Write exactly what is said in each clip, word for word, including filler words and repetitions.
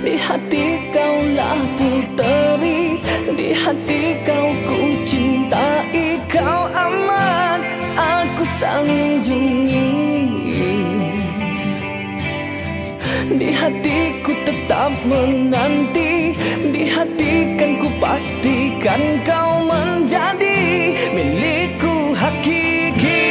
Di hati kaulah puteri, di hati kau ku cintai. Kau amat aku sanjungi, di hatiku tetap menanti, di hati kan ku pastikan kau menjadi milikku hakiki.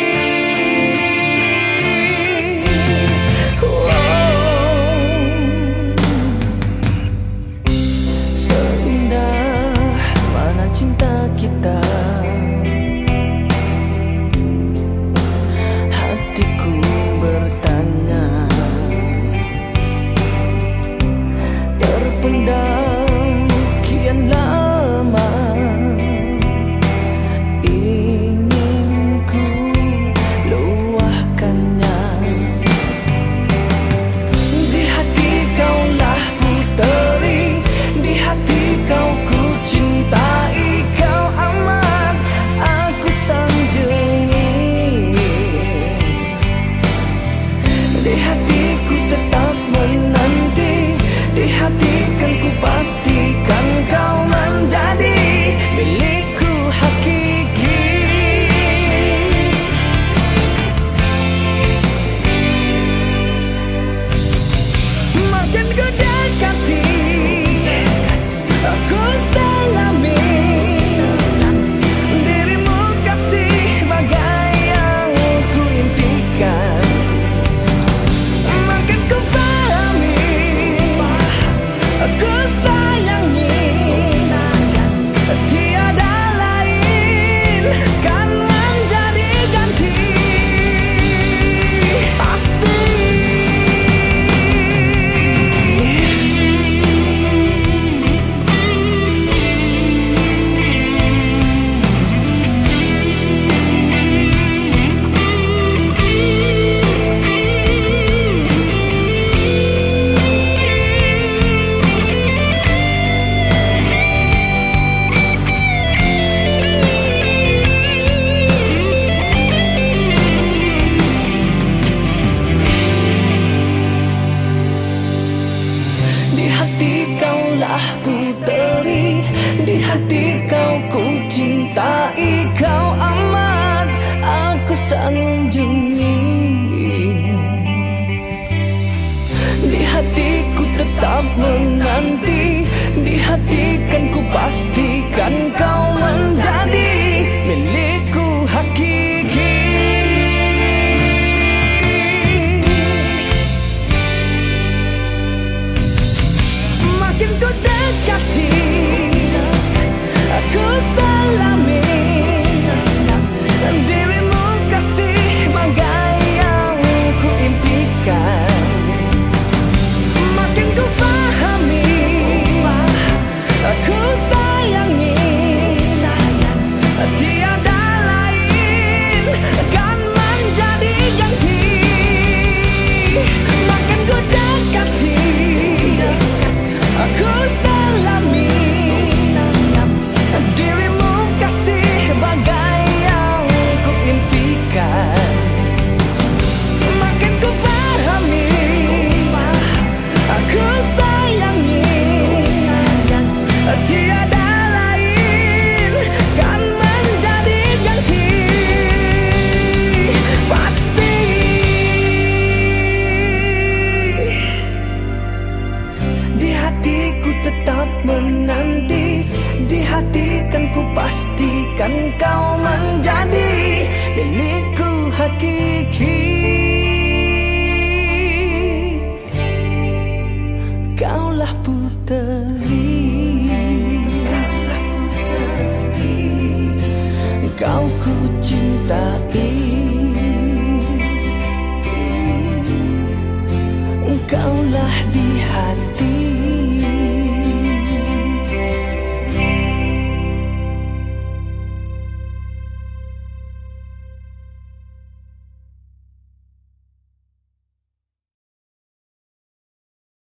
Di hatiku tetap menanti, di hati kan ku pastikan kau menjadi milikku hakiki. Makin ku dekati, aku selami dirimu kasih bagai yang ku impikan. Aku sayangi, tiada lain kan menjadi ganti. Pasti puteri, di hati kau ku cintai. Kau amat aku sanjungi, di hatiku tetap menanti, di hati kan ku pastikan kau menjadi milikku hakiki. Makin ku dekati, aku selami dirimu kasih bagai yang ku impikan. Makin ku fahami, aku sayangi, tiada lain kan menjadi ganti. Makin ku dekati, aku selami dirimu kasih bagai yang ku impikan. Makin ku fahami, aku sayangi, tiada lain kan menjadi ganti. Pasti di hatiku tetap menanti, di hati kan ku pastikan kau menjadi milikku hakiki. Kaulah puteri, kau ku cintai.